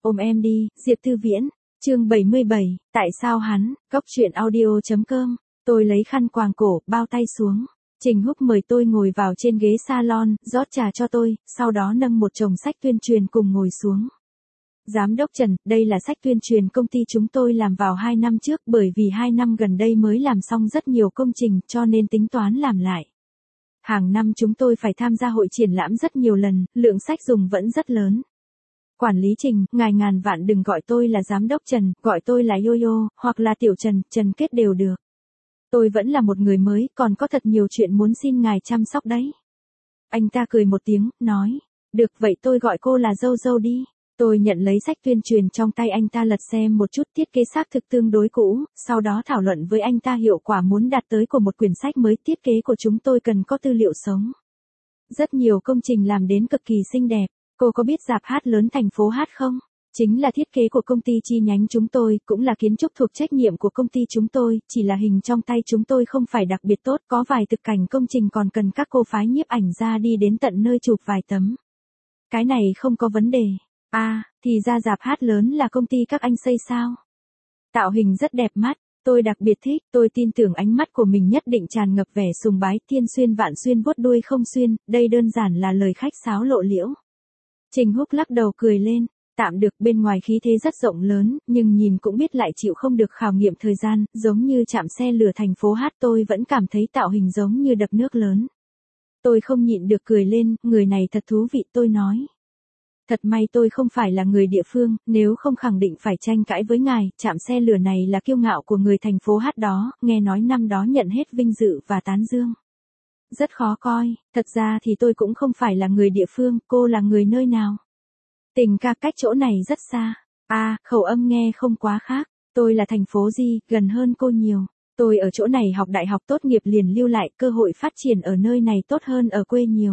Ôm em đi, Diệp Tư Viễn. Chương 77, tại sao hắn? Góc truyện audio.com. Tôi lấy khăn quàng cổ, bao tay xuống. Trình Húc mời tôi ngồi vào trên ghế salon, rót trà cho tôi, sau đó nâng một chồng sách tuyên truyền cùng ngồi xuống. Giám đốc Trần, đây là sách tuyên truyền công ty chúng tôi làm vào 2 năm trước, bởi vì 2 năm gần đây mới làm xong rất nhiều công trình cho nên tính toán làm lại. Hàng năm chúng tôi phải tham gia hội triển lãm rất nhiều lần, lượng sách dùng vẫn rất lớn. Quản lý Trình, ngài ngàn vạn đừng gọi tôi là giám đốc Trần, gọi tôi là Yo-Yo, hoặc là Tiểu Trần, Trần Kết đều được. Tôi vẫn là một người mới, còn có thật nhiều chuyện muốn xin ngài chăm sóc đấy. Anh ta cười một tiếng, nói, được vậy tôi gọi cô là Dâu Dâu đi. Tôi nhận lấy sách tuyên truyền trong tay anh ta lật xem một chút, thiết kế xác thực tương đối cũ, sau đó thảo luận với anh ta hiệu quả muốn đạt tới của một quyển sách mới. Thiết kế của chúng tôi cần có tư liệu sống. Rất nhiều công trình làm đến cực kỳ xinh đẹp. Cô có biết rạp hát lớn thành phố Hát không? Chính là thiết kế của công ty chi nhánh chúng tôi, cũng là kiến trúc thuộc trách nhiệm của công ty chúng tôi, chỉ là hình trong tay chúng tôi không phải đặc biệt tốt, có vài thực cảnh công trình còn cần các cô phái nhiếp ảnh ra đi đến tận nơi chụp vài tấm. Cái này không có vấn đề. À, thì ra rạp hát lớn là công ty các anh xây sao? Tạo hình rất đẹp mắt, tôi đặc biệt thích, tôi tin tưởng ánh mắt của mình nhất định tràn ngập vẻ sùng bái. Thiên xuyên vạn xuyên vuốt đuôi không xuyên, đây đơn giản là lời khách sáo lộ liễu. Trình Húc lắc đầu cười lên, tạm được, bên ngoài khí thế rất rộng lớn, nhưng nhìn cũng biết lại chịu không được khảo nghiệm thời gian, giống như trạm xe lửa thành phố Hát. Tôi vẫn cảm thấy tạo hình giống như đập nước lớn. Tôi không nhịn được cười lên, người này thật thú vị, tôi nói. Thật may tôi không phải là người địa phương, nếu không khẳng định phải tranh cãi với ngài. Trạm xe lửa này là kiêu ngạo của người thành phố Hát đó, nghe nói năm đó nhận hết vinh dự và tán dương. Rất khó coi, thật ra thì tôi cũng không phải là người địa phương, cô là người nơi nào? Tình ca cách chỗ này rất xa. À, khẩu âm nghe không quá khác, tôi là thành phố Di, gần hơn cô nhiều. Tôi ở chỗ này học đại học tốt nghiệp liền lưu lại, cơ hội phát triển ở nơi này tốt hơn ở quê nhiều.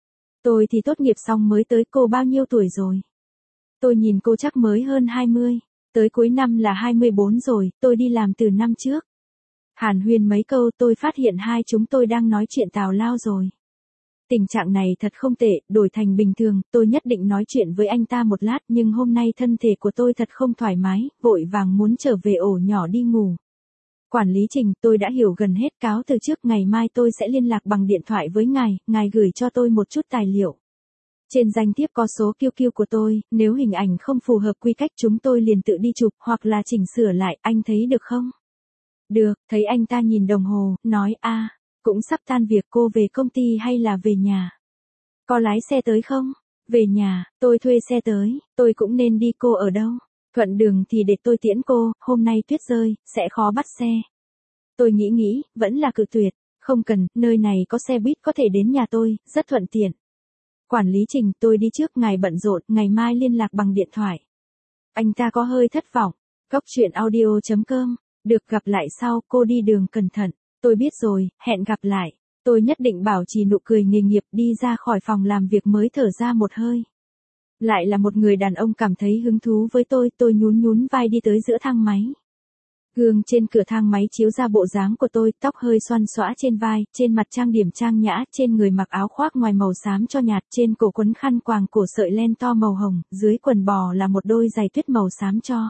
Tôi thì tốt nghiệp xong mới tới, cô bao nhiêu tuổi rồi? Tôi nhìn cô chắc mới hơn 20, tới cuối năm là 24 rồi, tôi đi làm từ năm trước. Hàn huyên mấy câu tôi phát hiện hai chúng tôi đang nói chuyện tào lao rồi. Tình trạng này thật không tệ, đổi thành bình thường, tôi nhất định nói chuyện với anh ta một lát, nhưng hôm nay thân thể của tôi thật không thoải mái, vội vàng muốn trở về ổ nhỏ đi ngủ. Quản lý Trình, tôi đã hiểu gần hết, cáo từ trước, ngày mai tôi sẽ liên lạc bằng điện thoại với ngài gửi cho tôi một chút tài liệu. Trên danh thiếp có số QQ của tôi, nếu hình ảnh không phù hợp quy cách chúng tôi liền tự đi chụp, hoặc là chỉnh sửa lại, anh thấy được không? Được, thấy anh ta nhìn đồng hồ, nói cũng sắp tan việc, cô về công ty hay là về nhà? Có lái xe tới không? Về nhà, tôi thuê xe tới, tôi cũng nên đi, cô ở đâu? Thuận đường thì để tôi tiễn cô, hôm nay tuyết rơi, sẽ khó bắt xe. Tôi nghĩ, vẫn là cự tuyệt, không cần, nơi này có xe buýt có thể đến nhà tôi, rất thuận tiện. Quản lý Trình, tôi đi trước, ngài bận rộn, ngày mai liên lạc bằng điện thoại. Anh ta có hơi thất vọng. Góc truyện audio.com. Được, gặp lại sau, cô đi đường cẩn thận. Tôi biết rồi, hẹn gặp lại. Tôi nhất định bảo trì nụ cười nghề nghiệp, đi ra khỏi phòng làm việc mới thở ra một hơi. Lại là một người đàn ông cảm thấy hứng thú với tôi nhún vai đi tới giữa thang máy. Gương trên cửa thang máy chiếu ra bộ dáng của tôi, tóc hơi xoăn xõa trên vai, trên mặt trang điểm trang nhã, trên người mặc áo khoác ngoài màu xám cho nhạt, trên cổ quấn khăn quàng cổ sợi len to màu hồng, dưới quần bò là một đôi giày tuyết màu xám cho.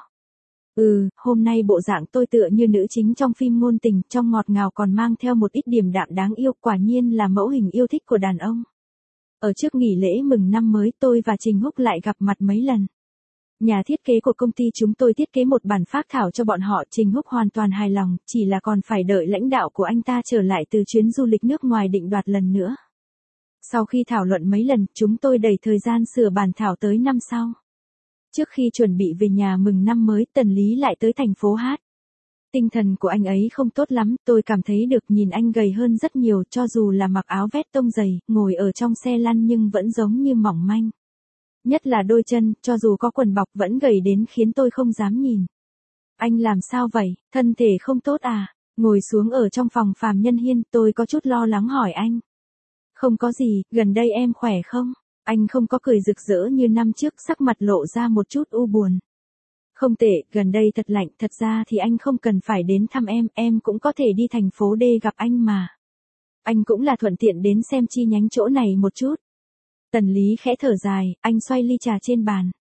Hôm nay bộ dạng tôi tựa như nữ chính trong phim ngôn tình, trong ngọt ngào còn mang theo một ít điềm đạm đáng yêu, quả nhiên là mẫu hình yêu thích của đàn ông. Ở trước nghỉ lễ mừng năm mới, tôi và Trình Húc lại gặp mặt mấy lần. Nhà thiết kế của công ty chúng tôi thiết kế một bản phác thảo cho bọn họ, Trình Húc hoàn toàn hài lòng, chỉ là còn phải đợi lãnh đạo của anh ta trở lại từ chuyến du lịch nước ngoài định đoạt lần nữa. Sau khi thảo luận mấy lần, chúng tôi đẩy thời gian sửa bản thảo tới năm sau. Trước khi chuẩn bị về nhà mừng năm mới, Tần Lý lại tới thành phố Hát. Tinh thần của anh ấy không tốt lắm, tôi cảm thấy được, nhìn anh gầy hơn rất nhiều, cho dù là mặc áo vest tông dày, ngồi ở trong xe lăn nhưng vẫn giống như mỏng manh. Nhất là đôi chân, cho dù có quần bọc vẫn gầy đến khiến tôi không dám nhìn. Anh làm sao vậy, thân thể không tốt à? Ngồi xuống ở trong phòng Phạm Nhân Hiên, tôi có chút lo lắng hỏi anh. Không có gì, gần đây em khỏe không? Anh không có cười rực rỡ như năm trước, sắc mặt lộ ra một chút u buồn. Không tệ, gần đây thật lạnh, thật ra thì anh không cần phải đến thăm em cũng có thể đi thành phố D gặp anh mà. Anh cũng là thuận tiện đến xem chi nhánh chỗ này một chút. Tần Lý khẽ thở dài, anh xoay ly trà trên bàn.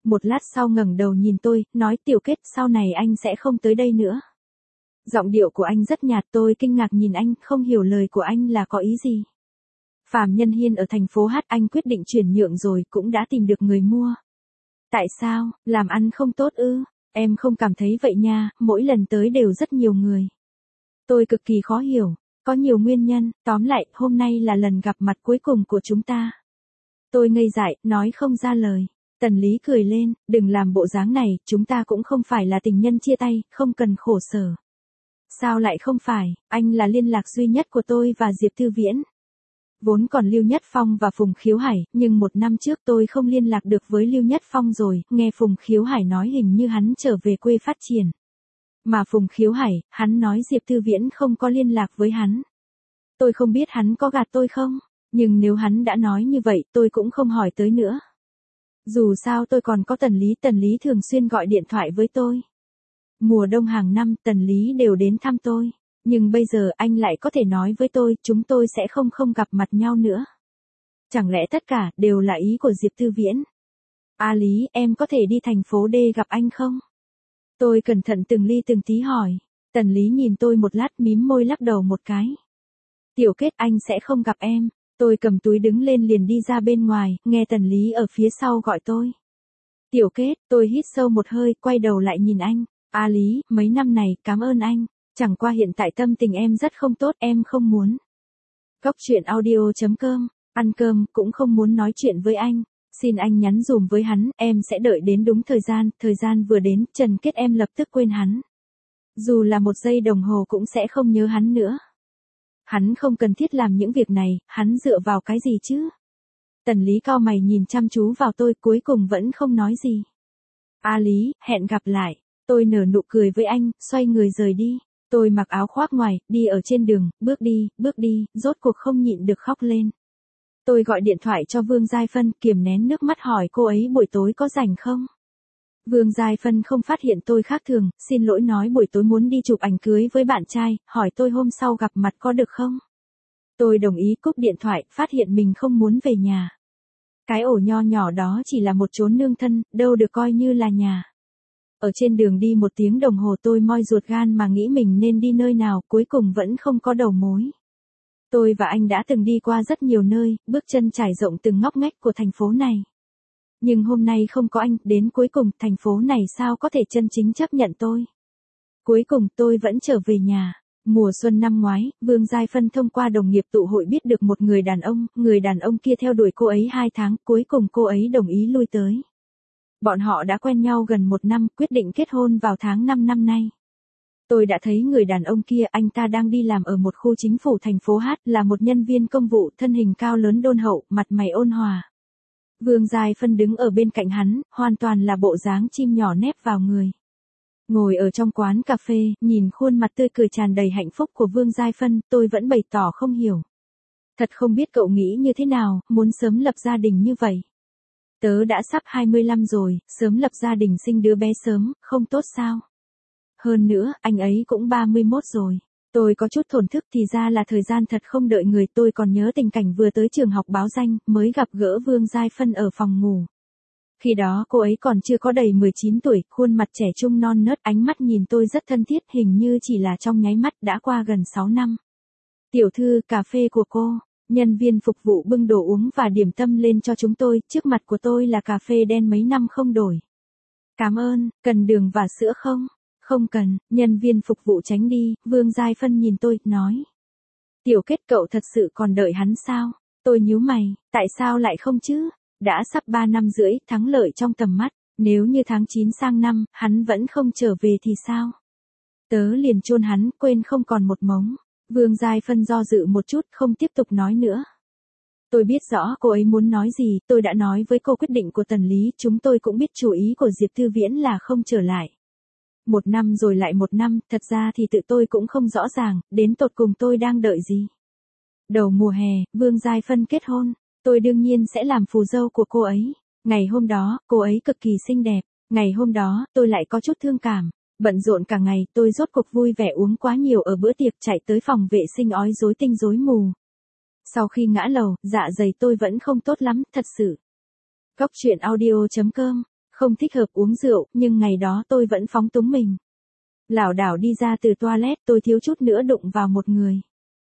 Một lát sau ngẩng đầu nhìn tôi, nói Tiểu Kết sau này anh sẽ không tới đây nữa. Giọng điệu của anh rất nhạt, tôi kinh ngạc nhìn anh, không hiểu lời của anh là có ý gì. Phạm Nhân Hiên ở thành phố H anh quyết định chuyển nhượng rồi, cũng đã tìm được người mua. Tại sao, làm ăn không tốt ư? Em không cảm thấy vậy nha, mỗi lần tới đều rất nhiều người. Tôi cực kỳ khó hiểu, có nhiều nguyên nhân, tóm lại, hôm nay là lần gặp mặt cuối cùng của chúng ta. Tôi ngây dại, nói không ra lời. Tần Lý cười lên, đừng làm bộ dáng này, chúng ta cũng không phải là tình nhân chia tay, không cần khổ sở. Sao lại không phải, anh là liên lạc duy nhất của tôi và Diệp Thư Viễn. Vốn còn Lưu Nhất Phong và Phùng Khiếu Hải, nhưng một năm trước tôi không liên lạc được với Lưu Nhất Phong rồi, nghe Phùng Khiếu Hải nói hình như hắn trở về quê phát triển. Mà Phùng Khiếu Hải, hắn nói Diệp Thư Viễn không có liên lạc với hắn. Tôi không biết hắn có gạt tôi không, nhưng nếu hắn đã nói như vậy tôi cũng không hỏi tới nữa. Dù sao tôi còn có Tần Lý thường xuyên gọi điện thoại với tôi. Mùa đông hàng năm Tần Lý đều đến thăm tôi. Nhưng bây giờ anh lại có thể nói với tôi, chúng tôi sẽ không gặp mặt nhau nữa. Chẳng lẽ tất cả đều là ý của Diệp Thư Viễn? A Lý, em có thể đi thành phố D gặp anh không? Tôi cẩn thận từng ly từng tí hỏi. Tần Lý nhìn tôi một lát mím môi lắc đầu một cái. Tiểu Kết, anh sẽ không gặp em. Tôi cầm túi đứng lên liền đi ra bên ngoài, nghe Tần Lý ở phía sau gọi tôi. Tiểu Kết, tôi hít sâu một hơi, quay đầu lại nhìn anh. A Lý, mấy năm này, cảm ơn anh. Chẳng qua hiện tại tâm tình em rất không tốt, em không muốn. Cóc truyện audio.com, ăn cơm, cũng không muốn nói chuyện với anh. Xin anh nhắn dùm với hắn, em sẽ đợi đến đúng thời gian vừa đến, Trần Kết em lập tức quên hắn. Dù là một giây đồng hồ cũng sẽ không nhớ hắn nữa. Hắn không cần thiết làm những việc này, hắn dựa vào cái gì chứ? Tần Lý cau mày nhìn chăm chú vào tôi, cuối cùng vẫn không nói gì. A Lý, hẹn gặp lại. Tôi nở nụ cười với anh, xoay người rời đi. Tôi mặc áo khoác ngoài, đi ở trên đường, bước đi, rốt cuộc không nhịn được khóc lên. Tôi gọi điện thoại cho Vương Giai Phân, kiềm nén nước mắt hỏi cô ấy buổi tối có rảnh không? Vương Giai Phân không phát hiện tôi khác thường, xin lỗi nói buổi tối muốn đi chụp ảnh cưới với bạn trai, hỏi tôi hôm sau gặp mặt có được không? Tôi đồng ý cúp điện thoại, phát hiện mình không muốn về nhà. Cái ổ nho nhỏ đó chỉ là một chốn nương thân, đâu được coi như là nhà. Ở trên đường đi 1 tiếng đồng hồ tôi moi ruột gan mà nghĩ mình nên đi nơi nào, cuối cùng vẫn không có đầu mối. Tôi và anh đã từng đi qua rất nhiều nơi, bước chân trải rộng từng ngóc ngách của thành phố này. Nhưng hôm nay không có anh, đến cuối cùng thành phố này sao có thể chân chính chấp nhận tôi. Cuối cùng tôi vẫn trở về nhà. Mùa xuân năm ngoái, Vương Giai Phân thông qua đồng nghiệp tụ hội biết được một người đàn ông kia theo đuổi cô ấy 2 tháng, cuối cùng cô ấy đồng ý lui tới. Bọn họ đã quen nhau gần 1 năm, quyết định kết hôn vào tháng 5 năm nay. Tôi đã thấy người đàn ông kia, anh ta đang đi làm ở một khu chính phủ thành phố H, là một nhân viên công vụ, thân hình cao lớn đôn hậu, mặt mày ôn hòa. Vương Giai Phân đứng ở bên cạnh hắn, hoàn toàn là bộ dáng chim nhỏ nép vào người. Ngồi ở trong quán cà phê, nhìn khuôn mặt tươi cười tràn đầy hạnh phúc của Vương Giai Phân, tôi vẫn bày tỏ không hiểu. Thật không biết cậu nghĩ như thế nào, muốn sớm lập gia đình như vậy. Tớ đã sắp 25 rồi, sớm lập gia đình sinh đứa bé sớm, không tốt sao? Hơn nữa, anh ấy cũng 31 rồi. Tôi có chút thổn thức, thì ra là thời gian thật không đợi người. Tôi còn nhớ tình cảnh vừa tới trường học báo danh, mới gặp gỡ Vương Giai Phân ở phòng ngủ. Khi đó cô ấy còn chưa có đầy 19 tuổi, khuôn mặt trẻ trung non nớt, ánh mắt nhìn tôi rất thân thiết, hình như chỉ là trong nháy mắt, đã qua gần 6 năm. Tiểu thư, cà phê của cô. Nhân viên phục vụ bưng đồ uống và điểm tâm lên cho chúng tôi, trước mặt của tôi là cà phê đen mấy năm không đổi. Cảm ơn, cần đường và sữa không? Không cần, nhân viên phục vụ tránh đi, Vương Giai Phân nhìn tôi, nói. Tiểu Kết cậu thật sự còn đợi hắn sao? Tôi nhíu mày, tại sao lại không chứ? Đã sắp 3 năm rưỡi, thắng lợi trong tầm mắt, nếu như tháng 9 sang năm, hắn vẫn không trở về thì sao? Tớ liền chôn hắn, quên không còn một mống. Vương Giai Phân do dự một chút, không tiếp tục nói nữa. Tôi biết rõ cô ấy muốn nói gì, tôi đã nói với cô quyết định của Tần Lý, chúng tôi cũng biết chủ ý của Diệp Thư Viễn là không trở lại. 1 năm rồi lại 1 năm, thật ra thì tự tôi cũng không rõ ràng, đến tột cùng tôi đang đợi gì. Đầu mùa hè, Vương Giai Phân kết hôn, tôi đương nhiên sẽ làm phù dâu của cô ấy. Ngày hôm đó, cô ấy cực kỳ xinh đẹp, ngày hôm đó, tôi lại có chút thương cảm. Bận rộn cả ngày, tôi rốt cuộc vui vẻ uống quá nhiều ở bữa tiệc, chạy tới phòng vệ sinh ói rối tinh rối mù. Sau khi ngã lầu, dạ dày tôi vẫn không tốt lắm, thật sự. Cóc truyện audio.com Không thích hợp uống rượu, nhưng ngày đó tôi vẫn phóng túng mình. Lảo đảo đi ra từ toilet, tôi thiếu chút nữa đụng vào một người.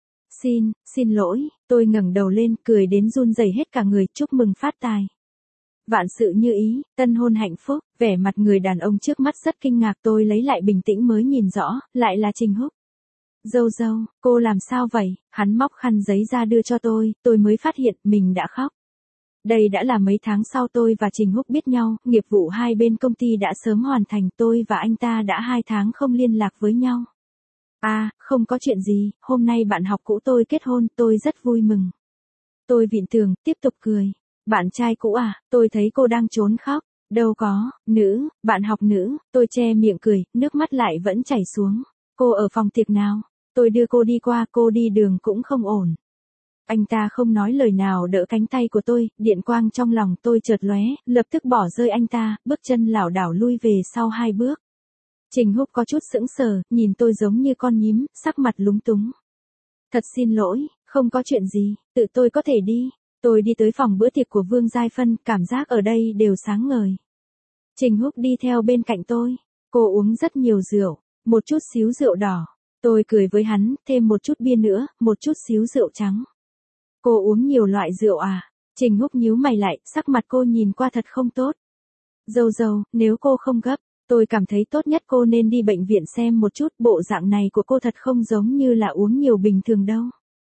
Xin lỗi, tôi ngẩng đầu lên, cười đến run rẩy hết cả người, chúc mừng phát tài. Vạn sự như ý, tân hôn hạnh phúc, vẻ mặt người đàn ông trước mắt rất kinh ngạc, tôi lấy lại bình tĩnh mới nhìn rõ, lại là Trình Húc. Dâu, cô làm sao vậy? Hắn móc khăn giấy ra đưa cho tôi mới phát hiện mình đã khóc. Đây đã là mấy tháng sau tôi và Trình Húc biết nhau, nghiệp vụ hai bên công ty đã sớm hoàn thành, tôi và anh ta đã 2 tháng không liên lạc với nhau. Không có chuyện gì, hôm nay bạn học cũ tôi kết hôn, tôi rất vui mừng. Tôi vịn tường, tiếp tục cười. Bạn trai cũ à, tôi thấy cô đang trốn khóc. Đâu có, bạn học nữ, tôi che miệng cười, nước mắt lại vẫn chảy xuống. Cô ở phòng tiệc nào? Tôi đưa cô đi qua, cô đi đường cũng không ổn. Anh ta không nói lời nào đỡ cánh tay của tôi, điện quang trong lòng tôi chợt lóe, lập tức bỏ rơi anh ta, bước chân lảo đảo lui về sau 2 bước. Trình Húc có chút sững sờ, nhìn tôi giống như con nhím, sắc mặt lúng túng. Thật xin lỗi, không có chuyện gì, tự tôi có thể đi. Tôi đi tới phòng bữa tiệc của Vương Giai Phân, cảm giác ở đây đều sáng ngời. Trình Húc đi theo bên cạnh tôi. Cô uống rất nhiều rượu, một chút xíu rượu đỏ. Tôi cười với hắn, thêm một chút bia nữa, một chút xíu rượu trắng. Cô uống nhiều loại rượu à? Trình Húc nhíu mày lại, sắc mặt cô nhìn qua thật không tốt. Dâu, nếu cô không gấp, tôi cảm thấy tốt nhất cô nên đi bệnh viện xem một chút, bộ dạng này của cô thật không giống như là uống nhiều bình thường đâu.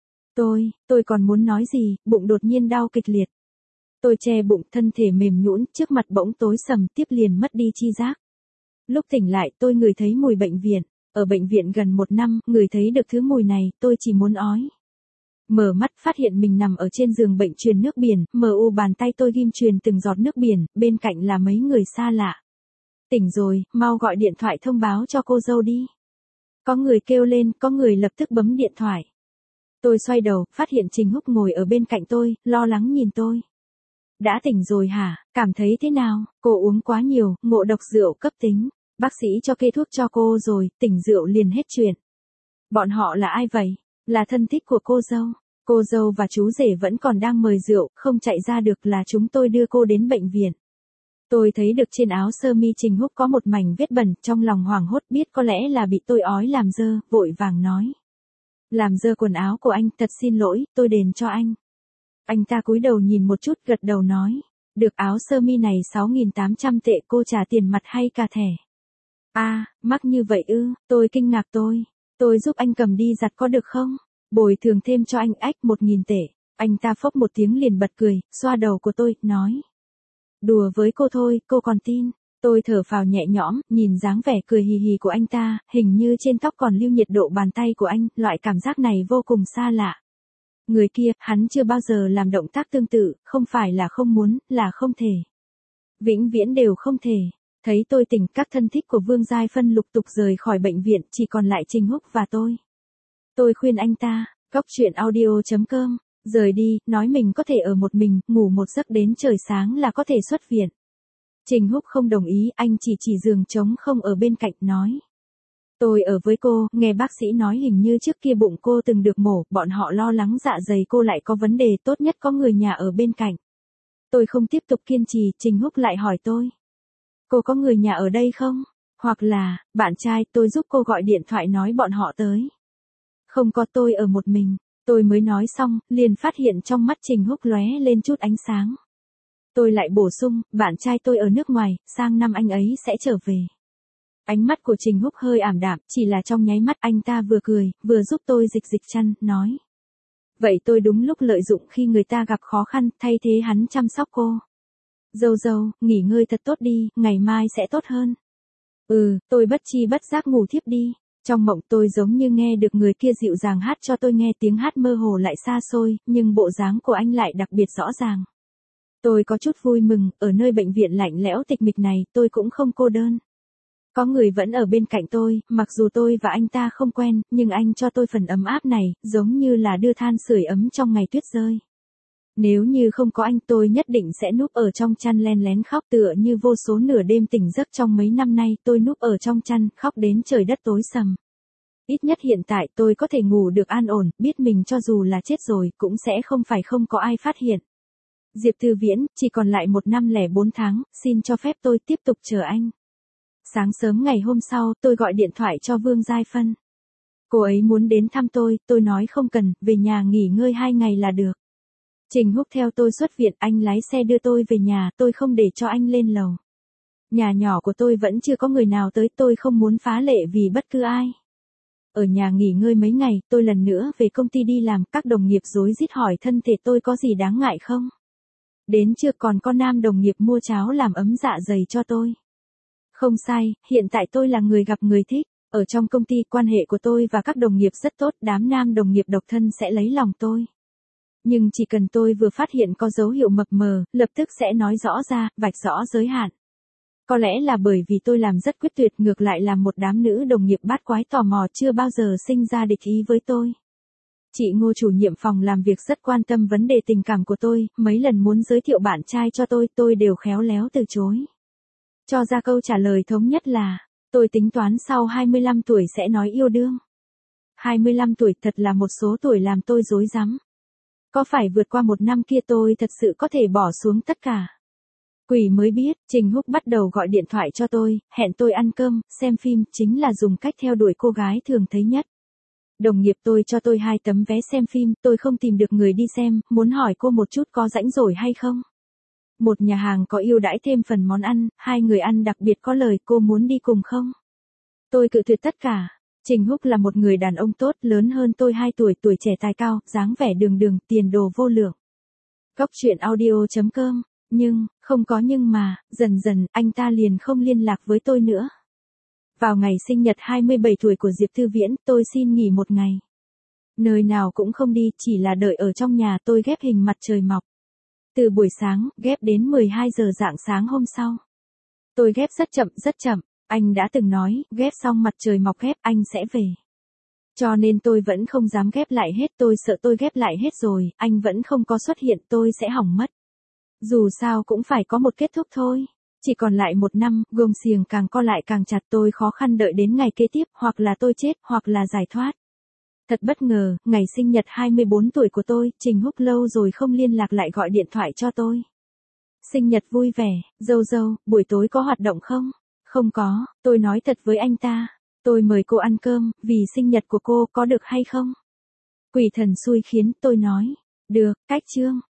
Tôi còn muốn nói gì, bụng đột nhiên đau kịch liệt. Tôi che bụng, thân thể mềm nhũn, trước mặt bỗng tối sầm, tiếp liền mất đi chi giác. Lúc tỉnh lại, tôi ngửi thấy mùi bệnh viện. Ở bệnh viện gần 1 năm, ngửi thấy được thứ mùi này, tôi chỉ muốn ói. Mở mắt phát hiện mình nằm ở trên giường bệnh truyền nước biển, bàn tay tôi ghim truyền từng giọt nước biển, bên cạnh là mấy người xa lạ. Tỉnh rồi, mau gọi điện thoại thông báo cho cô dâu đi. Có người kêu lên, có người lập tức bấm điện thoại. Tôi xoay đầu, phát hiện Trình Húc ngồi ở bên cạnh tôi, lo lắng nhìn tôi. Đã tỉnh rồi hả, cảm thấy thế nào? Cô uống quá nhiều, ngộ độc rượu cấp tính. Bác sĩ cho kê thuốc cho cô rồi, tỉnh rượu liền hết chuyện. Bọn họ là ai vậy? Là thân thích của cô dâu. Cô dâu và chú rể vẫn còn đang mời rượu, không chạy ra được là chúng tôi đưa cô đến bệnh viện. Tôi thấy được trên áo sơ mi Trình Húc có một mảnh vết bẩn, trong lòng hoảng hốt biết có lẽ là bị tôi ói làm dơ, vội vàng nói. Làm dơ quần áo của anh, thật xin lỗi, tôi đền cho anh. Anh ta cúi đầu nhìn một chút, gật đầu nói. Được, áo sơ mi này 6.800 tệ, cô trả tiền mặt hay cả thẻ? Mắc như vậy ư? Tôi kinh ngạc. Tôi giúp anh cầm đi giặt có được không? Bồi thường thêm cho anh 1.000 tệ. Anh ta phốc một tiếng liền bật cười, xoa đầu của tôi, nói. Đùa với cô thôi, cô còn tin. Tôi thở phào nhẹ nhõm, nhìn dáng vẻ cười hì hì của anh ta, hình như trên tóc còn lưu nhiệt độ bàn tay của anh, loại cảm giác này vô cùng xa lạ. Người kia, hắn chưa bao giờ làm động tác tương tự, không phải là không muốn, là không thể. Vĩnh viễn đều không thể. Thấy tôi tỉnh, các thân thích của Vương Giai Phân lục tục rời khỏi bệnh viện, chỉ còn lại Trình Húc và tôi. Tôi khuyên anh ta, coctruyện.audio.com, rời đi, nói mình có thể ở một mình, ngủ một giấc đến trời sáng là có thể xuất viện. Trình Húc không đồng ý, anh chỉ giường trống không ở bên cạnh, nói. Tôi ở với cô, nghe bác sĩ nói hình như trước kia bụng cô từng được mổ, bọn họ lo lắng dạ dày cô lại có vấn đề, tốt nhất có người nhà ở bên cạnh. Tôi không tiếp tục kiên trì, Trình Húc lại hỏi tôi. Cô có người nhà ở đây không? Hoặc là, bạn trai, tôi giúp cô gọi điện thoại nói bọn họ tới. Không có, tôi ở một mình. Tôi mới nói xong, liền phát hiện trong mắt Trình Húc lóe lên chút ánh sáng. Tôi lại bổ sung, bạn trai tôi ở nước ngoài, sang năm anh ấy sẽ trở về. Ánh mắt của Trình Húc hơi ảm đạm, chỉ là trong nháy mắt anh ta vừa cười, vừa giúp tôi dịch chăn, nói. Vậy tôi đúng lúc lợi dụng khi người ta gặp khó khăn, thay thế hắn chăm sóc cô. Dâu, nghỉ ngơi thật tốt đi, ngày mai sẽ tốt hơn. Tôi bất chi bất giác ngủ thiếp đi. Trong mộng tôi giống như nghe được người kia dịu dàng hát cho tôi nghe, tiếng hát mơ hồ lại xa xôi, nhưng bộ dáng của anh lại đặc biệt rõ ràng. Tôi có chút vui mừng, ở nơi bệnh viện lạnh lẽo tịch mịch này, tôi cũng không cô đơn. Có người vẫn ở bên cạnh tôi, mặc dù tôi và anh ta không quen, nhưng anh cho tôi phần ấm áp này, giống như là đưa than sưởi ấm trong ngày tuyết rơi. Nếu như không có anh, tôi nhất định sẽ núp ở trong chăn len lén khóc, tựa như vô số nửa đêm tỉnh giấc trong mấy năm nay, tôi núp ở trong chăn, khóc đến trời đất tối sầm. Ít nhất hiện tại tôi có thể ngủ được an ổn, biết mình cho dù là chết rồi, cũng sẽ không phải không có ai phát hiện. Diệp Tư Viễn, chỉ còn lại 1 năm lẻ 4 tháng, xin cho phép tôi tiếp tục chờ anh. Sáng sớm ngày hôm sau, tôi gọi điện thoại cho Vương Giai Phân. Cô ấy muốn đến thăm tôi nói không cần, về nhà nghỉ ngơi 2 ngày là được. Trình Húc theo tôi xuất viện, anh lái xe đưa tôi về nhà, tôi không để cho anh lên lầu. Nhà nhỏ của tôi vẫn chưa có người nào tới, tôi không muốn phá lệ vì bất cứ ai. Ở nhà nghỉ ngơi mấy ngày, tôi lần nữa về công ty đi làm, các đồng nghiệp rối rít hỏi thân thể tôi có gì đáng ngại không. Đến trưa còn có nam đồng nghiệp mua cháo làm ấm dạ dày cho tôi. Không sai, hiện tại tôi là người gặp người thích. Ở trong công ty, quan hệ của tôi và các đồng nghiệp rất tốt, đám nam đồng nghiệp độc thân sẽ lấy lòng tôi. Nhưng chỉ cần tôi vừa phát hiện có dấu hiệu mập mờ, lập tức sẽ nói rõ ra, vạch rõ giới hạn. Có lẽ là bởi vì tôi làm rất quyết tuyệt, ngược lại làm một đám nữ đồng nghiệp bát quái tò mò chưa bao giờ sinh ra địch ý với tôi. Chị Ngô chủ nhiệm phòng làm việc rất quan tâm vấn đề tình cảm của tôi, mấy lần muốn giới thiệu bạn trai cho tôi đều khéo léo từ chối. Cho ra câu trả lời thống nhất là, tôi tính toán sau 25 tuổi sẽ nói yêu đương. 25 tuổi thật là một số tuổi làm tôi rối rắm. Có phải vượt qua 1 năm kia tôi thật sự có thể bỏ xuống tất cả? Quỷ mới biết, Trình Húc bắt đầu gọi điện thoại cho tôi, hẹn tôi ăn cơm, xem phim, chính là dùng cách theo đuổi cô gái thường thấy nhất. Đồng nghiệp tôi cho tôi 2 tấm vé xem phim, tôi không tìm được người đi xem, muốn hỏi cô một chút có rảnh rỗi hay không? Một nhà hàng có ưu đãi thêm phần món ăn, 2 người ăn đặc biệt có lời, cô muốn đi cùng không? Tôi cự tuyệt tất cả. Trình Húc là một người đàn ông tốt, lớn hơn tôi 2 tuổi, tuổi trẻ tài cao, dáng vẻ đường đường, tiền đồ vô lượng. Góc truyện audio.com. Nhưng, không có nhưng mà, dần dần, anh ta liền không liên lạc với tôi nữa. Vào ngày sinh nhật 27 tuổi của Diệp Thư Viễn, tôi xin nghỉ 1 ngày. Nơi nào cũng không đi, chỉ là đợi ở trong nhà. Tôi ghép hình mặt trời mọc. Từ buổi sáng, ghép đến 12 giờ rạng sáng hôm sau. Tôi ghép rất chậm, rất chậm. Anh đã từng nói, ghép xong mặt trời mọc ghép, anh sẽ về. Cho nên tôi vẫn không dám ghép lại hết, tôi sợ tôi ghép lại hết rồi, anh vẫn không có xuất hiện, tôi sẽ hỏng mất. Dù sao cũng phải có một kết thúc thôi. Chỉ còn lại 1 năm, gông xiềng càng co lại càng chặt, tôi khó khăn đợi đến ngày kế tiếp, hoặc là tôi chết, hoặc là giải thoát. Thật bất ngờ, ngày sinh nhật 24 tuổi của tôi, Trình Húc lâu rồi không liên lạc lại gọi điện thoại cho tôi. Sinh nhật vui vẻ, dâu, buổi tối có hoạt động không? Không có, tôi nói thật với anh ta. Tôi mời cô ăn cơm, vì sinh nhật của cô có được hay không? Quỷ thần xui khiến, tôi nói. Được, cách chương.